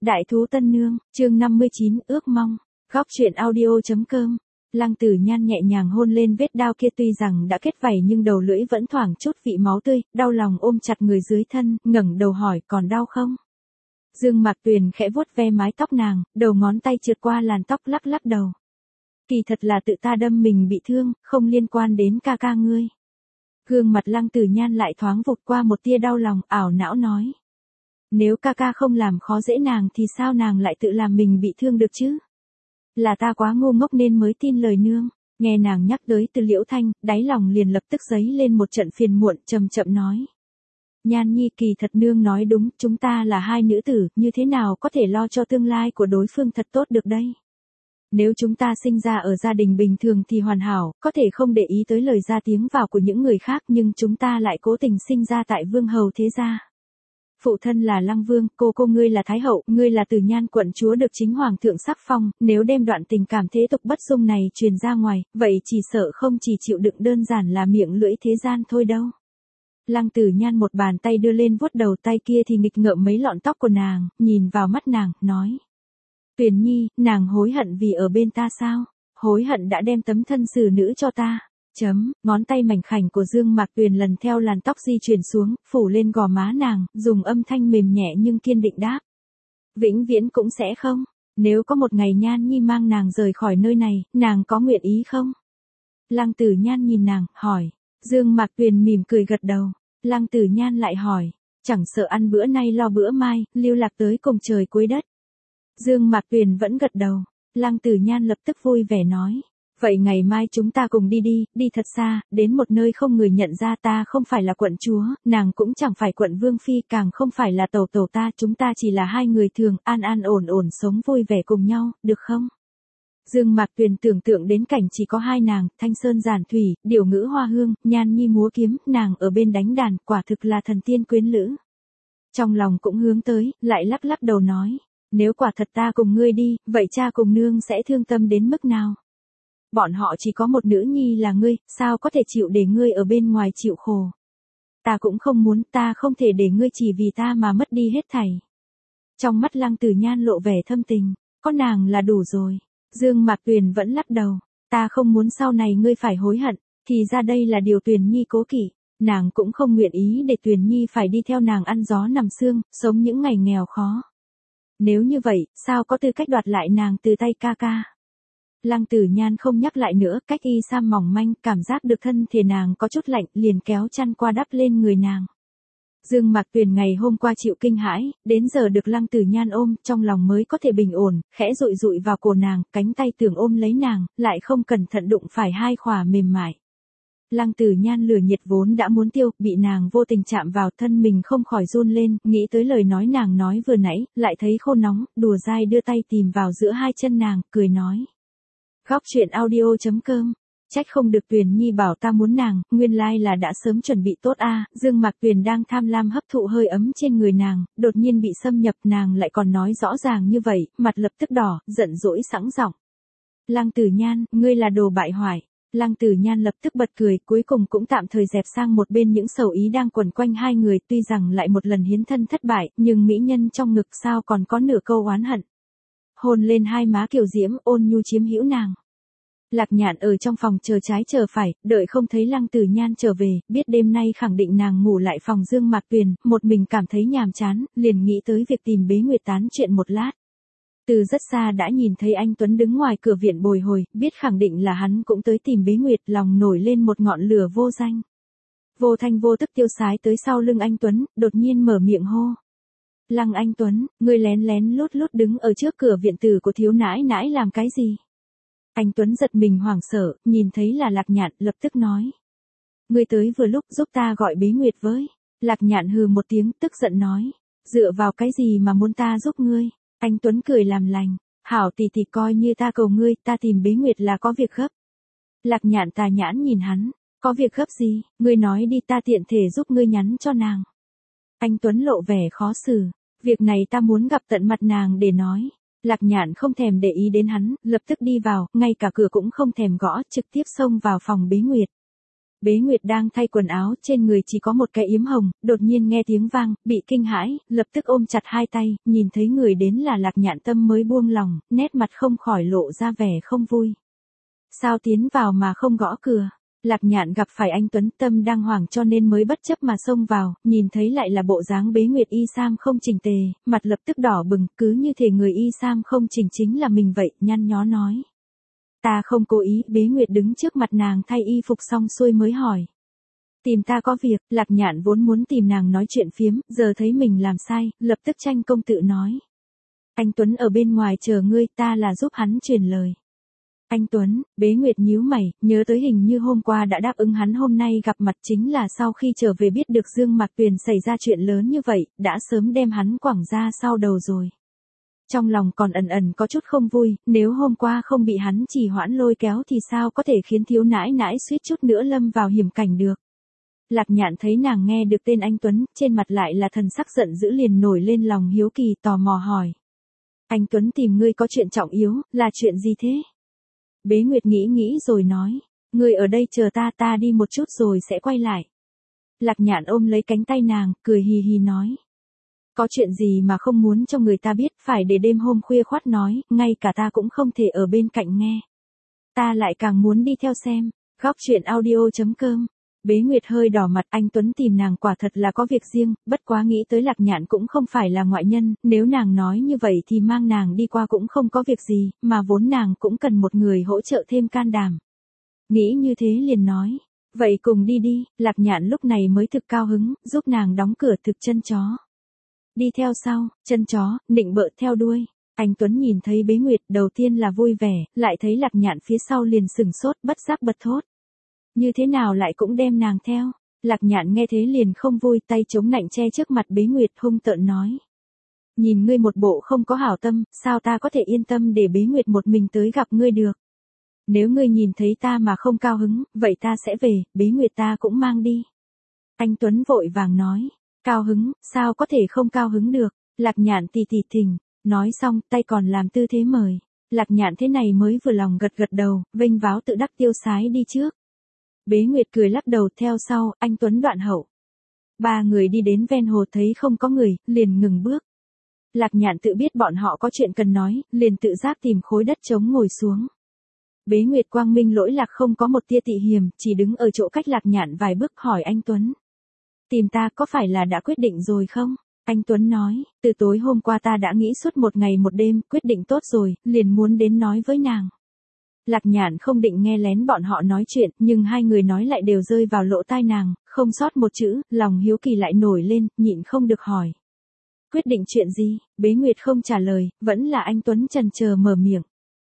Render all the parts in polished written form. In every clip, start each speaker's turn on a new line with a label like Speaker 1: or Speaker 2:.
Speaker 1: Đại thú tân nương, chương 59, ước mong. Góc truyện audio.com. Lăng Tử Nhan nhẹ nhàng hôn lên vết đao kia, tuy rằng đã kết vảy nhưng đầu lưỡi vẫn thoảng chút vị máu tươi, đau lòng ôm chặt người dưới thân, ngẩng đầu hỏi còn đau không? Dương Mạc Tuyền khẽ vuốt ve mái tóc nàng, đầu ngón tay trượt qua làn tóc lắc lắc đầu. Kỳ thật là tự ta đâm mình bị thương, không liên quan đến ca ca ngươi. Gương mặt Lăng Tử Nhan lại thoáng vụt qua một tia đau lòng, ảo não nói. Nếu ca ca không làm khó dễ nàng thì sao nàng lại tự làm mình bị thương được chứ? Là ta quá ngu ngốc nên mới tin lời nương. Nghe nàng nhắc tới Từ Liễu Thanh, đáy lòng liền lập tức dấy lên một trận phiền muộn, chậm chậm nói. Nhan nhi, kỳ thật nương nói đúng, chúng ta là hai nữ tử, như thế nào có thể lo cho tương lai của đối phương thật tốt được đây? Nếu chúng ta sinh ra ở gia đình bình thường thì hoàn hảo, có thể không để ý tới lời ra tiếng vào của những người khác, nhưng chúng ta lại cố tình sinh ra tại vương hầu thế gia. Phụ thân là Lăng Vương, cô ngươi là Thái Hậu, ngươi là Từ Nhan quận chúa được chính Hoàng thượng sắc phong, nếu đem đoạn tình cảm thế tục bất dung này truyền ra ngoài, vậy chỉ sợ không chỉ chịu đựng đơn giản là miệng lưỡi thế gian thôi đâu. Lăng Tử Nhan một bàn tay đưa lên vuốt đầu, tay kia thì nghịch ngợm mấy lọn tóc của nàng, nhìn vào mắt nàng, nói. Tuyền Nhi, nàng hối hận vì ở bên ta sao? Hối hận đã đem tấm thân xử nữ cho ta. Ngón tay mảnh khảnh của Dương Mạc Tuyền lần theo làn tóc di chuyển xuống, phủ lên gò má nàng, dùng âm thanh mềm nhẹ nhưng kiên định đáp. Vĩnh viễn cũng sẽ không. Nếu có một ngày Nhan Nhi mang nàng rời khỏi nơi này, nàng có nguyện ý không? Lăng Tử Nhan nhìn nàng, hỏi. Dương Mạc Tuyền mỉm cười gật đầu. Lăng Tử Nhan lại hỏi. Chẳng sợ ăn bữa nay lo bữa mai, lưu lạc tới cùng trời cuối đất. Dương Mạc Tuyền vẫn gật đầu. Lăng Tử Nhan lập tức vui vẻ nói. Vậy ngày mai chúng ta cùng đi thật xa, đến một nơi không người nhận ra. Ta không phải là quận chúa, nàng cũng chẳng phải quận vương phi, càng không phải là tẩu ta, chúng ta chỉ là hai người thường, an an ổn ổn sống vui vẻ cùng nhau, được không? Dương Mạc Tuyền tưởng tượng đến cảnh chỉ có hai nàng, thanh sơn giản thủy, điệu ngữ hoa hương, Nhan Nhi múa kiếm, nàng ở bên đánh đàn, quả thực là thần tiên quyến lữ. Trong lòng cũng hướng tới, lại lắc lắc đầu nói, nếu quả thật ta cùng ngươi đi, vậy cha cùng nương sẽ thương tâm đến mức nào? Bọn họ chỉ có một nữ nhi là ngươi, sao có thể chịu để ngươi ở bên ngoài chịu khổ? Ta cũng không muốn, ta không thể để ngươi chỉ vì ta mà mất đi hết thảy. Trong mắt Lăng Tử Nhan lộ vẻ thâm tình, có nàng là đủ rồi. Dương Mạc Tuyền vẫn lắc đầu, ta không muốn sau này ngươi phải hối hận, thì ra đây là điều Tuyền Nhi cố kỵ, nàng cũng không nguyện ý để Tuyền Nhi phải đi theo nàng ăn gió nằm sương, sống những ngày nghèo khó. Nếu như vậy, sao có tư cách đoạt lại nàng từ tay ca ca? Lăng Tử Nhan không nhắc lại nữa, cách y sam mỏng manh, cảm giác được thân thể nàng có chút lạnh, liền kéo chăn qua đắp lên người nàng. Dương Mạc Tuyền ngày hôm qua chịu kinh hãi, đến giờ được Lăng Tử Nhan ôm, trong lòng mới có thể bình ổn, khẽ dụi dụi vào cổ nàng, cánh tay tưởng ôm lấy nàng, lại không cẩn thận đụng phải hai khỏa mềm mại. Lăng Tử Nhan lửa nhiệt vốn đã muốn tiêu, bị nàng vô tình chạm vào, thân mình không khỏi run lên, nghĩ tới lời nói nàng nói vừa nãy, lại thấy khô nóng, đùa dai đưa tay tìm vào giữa hai chân nàng, cười nói. Góc truyện audio.com. Trách không được Tuyền Nhi bảo ta muốn nàng, nguyên lai là đã sớm chuẩn bị tốt a. Dương Mạc Tuyền đang tham lam hấp thụ hơi ấm trên người nàng, đột nhiên bị xâm nhập, nàng lại còn nói rõ ràng như vậy, mặt lập tức đỏ, giận dỗi sẵn giọng. Lăng Tử Nhan, ngươi là đồ bại hoại. Lăng Tử Nhan lập tức bật cười, cuối cùng cũng tạm thời dẹp sang một bên những sầu ý đang quẩn quanh hai người, tuy rằng lại một lần hiến thân thất bại, nhưng mỹ nhân trong ngực sao còn có nửa câu oán hận. Hôn lên hai má kiều diễm, ôn nhu chiếm hữu nàng. Lạc Nhạn ở trong phòng chờ trái chờ phải, đợi không thấy Lăng Tử Nhan trở về, biết đêm nay khẳng định nàng ngủ lại phòng Dương Mạc Tuyền, một mình cảm thấy nhàm chán, liền nghĩ tới việc tìm Bế Nguyệt tán chuyện một lát. Từ rất xa đã nhìn thấy anh Tuấn đứng ngoài cửa viện bồi hồi, biết khẳng định là hắn cũng tới tìm Bế Nguyệt, lòng nổi lên một ngọn lửa vô danh. Vô thanh vô tức tiêu sái tới sau lưng anh Tuấn, đột nhiên mở miệng hô. Lăng anh Tuấn, ngươi lén lén lút lút đứng ở trước cửa viện tử của thiếu nãi nãi làm cái gì? Anh Tuấn giật mình hoảng sợ, nhìn thấy là Lạc Nhạn, lập tức nói. Ngươi tới vừa lúc, giúp ta gọi Bế Nguyệt với. Lạc Nhạn hừ một tiếng, tức giận nói. Dựa vào cái gì mà muốn ta giúp ngươi? Anh Tuấn cười làm lành. Hảo tỷ tỷ, coi như ta cầu ngươi, ta tìm Bế Nguyệt là có việc gấp. Lạc Nhạn tà nhãn nhìn hắn. Có việc gấp gì? Ngươi nói đi, ta tiện thể giúp ngươi nhắn cho nàng. Anh Tuấn lộ vẻ khó xử. Việc này ta muốn gặp tận mặt nàng để nói. Lạc Nhạn không thèm để ý đến hắn, lập tức đi vào, ngay cả cửa cũng không thèm gõ, trực tiếp xông vào phòng Bế Nguyệt. Bế Nguyệt đang thay quần áo, trên người chỉ có một cái yếm hồng, đột nhiên nghe tiếng vang, bị kinh hãi, lập tức ôm chặt hai tay, nhìn thấy người đến là Lạc Nhạn Tâm mới buông lòng, nét mặt không khỏi lộ ra vẻ không vui. Sao tiến vào mà không gõ cửa? Lạc Nhạn gặp phải anh Tuấn, tâm đang hoảng cho nên mới bất chấp mà xông vào, nhìn thấy lại là bộ dáng Bế Nguyệt y sam không chỉnh tề, mặt lập tức đỏ bừng, cứ như thể người y sam không chỉnh chính là mình vậy, nhăn nhó nói. Ta không cố ý. Bế Nguyệt đứng trước mặt nàng thay y phục xong xuôi mới hỏi. Tìm ta có việc. Lạc Nhạn vốn muốn tìm nàng nói chuyện phiếm, giờ thấy mình làm sai, lập tức tranh công tự nói. Anh Tuấn ở bên ngoài chờ ngươi, ta là giúp hắn truyền lời. Anh Tuấn. Bế Nguyệt nhíu mày, nhớ tới hình như hôm qua đã đáp ứng hắn hôm nay gặp mặt, chính là sau khi trở về biết được Dương Mạc Tuyền xảy ra chuyện lớn như vậy, đã sớm đem hắn quẳng ra sau đầu rồi. Trong lòng còn ẩn ẩn có chút không vui, nếu hôm qua không bị hắn trì hoãn lôi kéo thì sao có thể khiến thiếu nãi nãi suýt chút nữa lâm vào hiểm cảnh được. Lạc Nhạn thấy nàng nghe được tên anh Tuấn, trên mặt lại là thần sắc giận dữ, liền nổi lên lòng hiếu kỳ, tò mò hỏi. Anh Tuấn tìm ngươi có chuyện trọng yếu, là chuyện gì thế? Bế Nguyệt nghĩ nghĩ rồi nói. Ngươi ở đây chờ ta, ta đi một chút rồi sẽ quay lại. Lạc Nhạn ôm lấy cánh tay nàng, cười hì hì nói. Có chuyện gì mà không muốn cho người ta biết, phải để đêm hôm khuya khoắt nói, ngay cả ta cũng không thể ở bên cạnh nghe. Ta lại càng muốn đi theo xem. Góc truyện audio.com. Bế Nguyệt hơi đỏ mặt, anh Tuấn tìm nàng quả thật là có việc riêng, bất quá nghĩ tới Lạc Nhạn cũng không phải là ngoại nhân, nếu nàng nói như vậy thì mang nàng đi qua cũng không có việc gì, mà vốn nàng cũng cần một người hỗ trợ thêm can đảm. Nghĩ như thế liền nói. Vậy cùng đi đi. Lạc Nhạn lúc này mới thực cao hứng, giúp nàng đóng cửa thực chân chó. Đi theo sau, chân chó, nịnh bợ theo đuôi. Anh Tuấn nhìn thấy Bế Nguyệt đầu tiên là vui vẻ, lại thấy Lạc Nhạn phía sau liền sừng sốt, bất giác bật thốt. Như thế nào lại cũng đem nàng theo? Lạc Nhạn nghe thế liền không vui, tay chống nạnh che trước mặt Bế Nguyệt hung tợn nói. Nhìn ngươi một bộ không có hảo tâm, sao ta có thể yên tâm để Bế Nguyệt một mình tới gặp ngươi được? Nếu ngươi nhìn thấy ta mà không cao hứng, vậy ta sẽ về, Bế Nguyệt ta cũng mang đi. Anh Tuấn vội vàng nói. Cao hứng, sao có thể không cao hứng được? Lạc Nhạn tì tì thình, nói xong, tay còn làm tư thế mời. Lạc Nhạn thế này mới vừa lòng gật gật đầu, vênh váo tự đắc tiêu sái đi trước. Bế Nguyệt cười lắc đầu theo sau, anh Tuấn đoạn hậu. Ba người đi đến ven hồ thấy không có người, liền ngừng bước. Lạc Nhạn tự biết bọn họ có chuyện cần nói, liền tự giác tìm khối đất trống ngồi xuống. Bế Nguyệt quang minh lỗi lạc không có một tia tị hiềm, chỉ đứng ở chỗ cách Lạc Nhạn vài bước hỏi anh Tuấn. Tìm ta có phải là đã quyết định rồi không? Anh Tuấn nói, từ tối hôm qua ta đã nghĩ suốt một ngày một đêm, quyết định tốt rồi, liền muốn đến nói với nàng. Lạc Nhạn không định nghe lén bọn họ nói chuyện, nhưng hai người nói lại đều rơi vào lỗ tai nàng, không sót một chữ, lòng hiếu kỳ lại nổi lên, nhịn không được hỏi. Quyết định chuyện gì? Bế Nguyệt không trả lời, vẫn là anh Tuấn chần chờ mở miệng.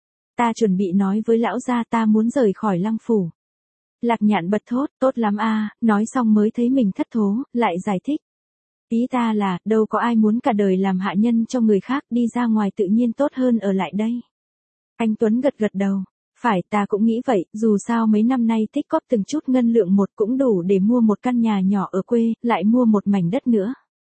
Speaker 1: Ta chuẩn bị nói với lão gia ta muốn rời khỏi Lăng phủ. Lạc Nhạn bật thốt, tốt lắm a, nói xong mới thấy mình thất thố, lại giải thích. Ý ta là, đâu có ai muốn cả đời làm hạ nhân cho người khác, đi ra ngoài tự nhiên tốt hơn ở lại đây. Anh Tuấn gật gật đầu. Phải, ta cũng nghĩ vậy, dù sao mấy năm nay tích cóp từng chút ngân lượng một cũng đủ để mua một căn nhà nhỏ ở quê, lại mua một mảnh đất nữa.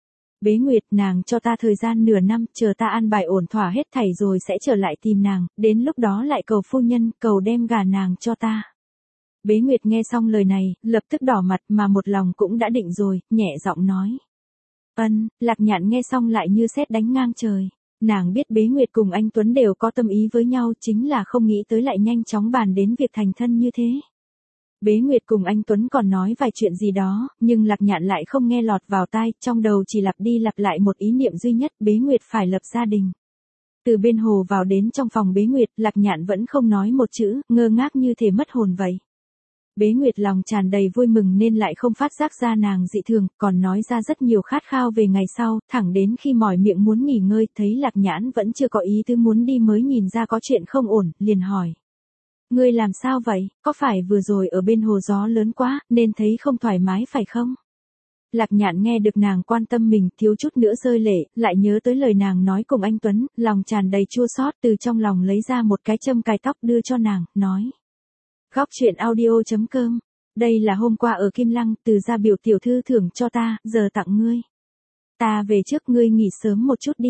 Speaker 1: Bế Nguyệt, nàng cho ta thời gian nửa năm, chờ ta an bài ổn thỏa hết thảy rồi sẽ trở lại tìm nàng, đến lúc đó lại cầu phu nhân, cầu đem gả nàng cho ta. Bế Nguyệt nghe xong lời này, lập tức đỏ mặt mà một lòng cũng đã định rồi, nhẹ giọng nói. Lạc Nhạn nghe xong lại như sét đánh ngang trời. Nàng biết Bế Nguyệt cùng anh Tuấn đều có tâm ý với nhau, chính là không nghĩ tới lại nhanh chóng bàn đến việc thành thân như thế. Bế Nguyệt cùng anh Tuấn còn nói vài chuyện gì đó, nhưng Lạc Nhạn lại không nghe lọt vào tai, trong đầu chỉ lặp đi lặp lại một ý niệm duy nhất, Bế Nguyệt phải lập gia đình. Từ bên hồ vào đến trong phòng Bế Nguyệt, Lạc Nhạn vẫn không nói một chữ, ngơ ngác như thể mất hồn vậy. Bế Nguyệt lòng tràn đầy vui mừng nên lại không phát giác ra nàng dị thường, còn nói ra rất nhiều khát khao về ngày sau, thẳng đến khi mỏi miệng muốn nghỉ ngơi, thấy Lạc Nhãn vẫn chưa có ý tứ muốn đi mới nhìn ra có chuyện không ổn, liền hỏi. Ngươi làm sao vậy, có phải vừa rồi ở bên hồ gió lớn quá, nên thấy không thoải mái phải không? Lạc Nhạn nghe được nàng quan tâm mình, thiếu chút nữa rơi lệ, lại nhớ tới lời nàng nói cùng anh Tuấn, lòng tràn đầy chua xót, từ trong lòng lấy ra một cái châm cài tóc đưa cho nàng, nói. Góc truyện audio.com. Đây là hôm qua ở Kim Lăng, từ gia biểu tiểu thư thưởng cho ta, giờ tặng ngươi. Ta về trước, ngươi nghỉ sớm một chút đi.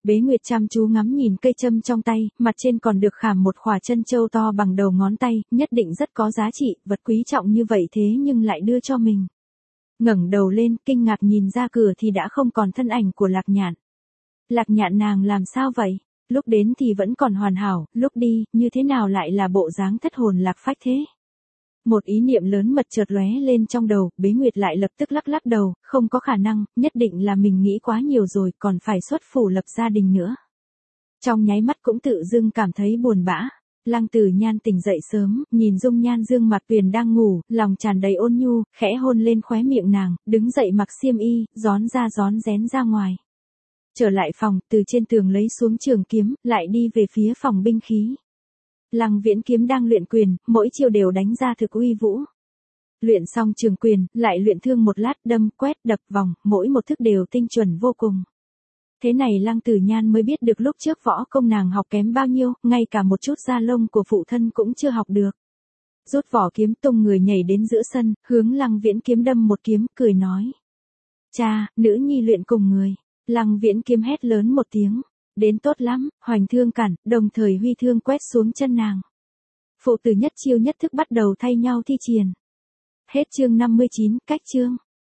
Speaker 1: Bế Nguyệt chăm chú ngắm nhìn cây châm trong tay, mặt trên còn được khảm một khỏa chân châu to bằng đầu ngón tay, nhất định rất có giá trị, vật quý trọng như vậy thế nhưng lại đưa cho mình. Ngẩng đầu lên, kinh ngạc nhìn ra cửa thì đã không còn thân ảnh của Lạc Nhạn. Lạc Nhạn nàng làm sao vậy? Lúc đến thì vẫn còn hoàn hảo, lúc đi, như thế nào lại là bộ dáng thất hồn lạc phách thế? Một ý niệm lớn mật chợt lóe lên trong đầu, Bế Nguyệt lại lập tức lắc lắc đầu, không có khả năng, nhất định là mình nghĩ quá nhiều rồi, còn phải xuất phủ lập gia đình nữa. Trong nháy mắt cũng tự dưng cảm thấy buồn bã. Lăng Tử Nhan tỉnh dậy sớm, nhìn dung nhan dương mặt Tuyền đang ngủ, lòng tràn đầy ôn nhu, khẽ hôn lên khóe miệng nàng, đứng dậy mặc xiêm y, rón rén ra ngoài. Trở lại phòng, từ trên tường lấy xuống trường kiếm, lại đi về phía phòng binh khí. Lăng Viễn kiếm đang luyện quyền, mỗi chiêu đều đánh ra thực uy vũ. Luyện xong trường quyền, lại luyện thương một lát, đâm, quét, đập vòng, mỗi một thức đều tinh chuẩn vô cùng. Thế này Lăng Tử Nhan mới biết được lúc trước võ công nàng học kém bao nhiêu, ngay cả một chút da lông của phụ thân cũng chưa học được. Rút vỏ kiếm tung người nhảy đến giữa sân, hướng Lăng Viễn kiếm đâm một kiếm, cười nói. Cha, nữ nhi luyện cùng người. Lăng Viễn kiếm hét lớn một tiếng. Đến tốt lắm, hoành thương cản, đồng thời huy thương quét xuống chân nàng. Phụ tử nhất chiêu nhất thức bắt đầu thay nhau thi triển. Hết chương 59, cách chương.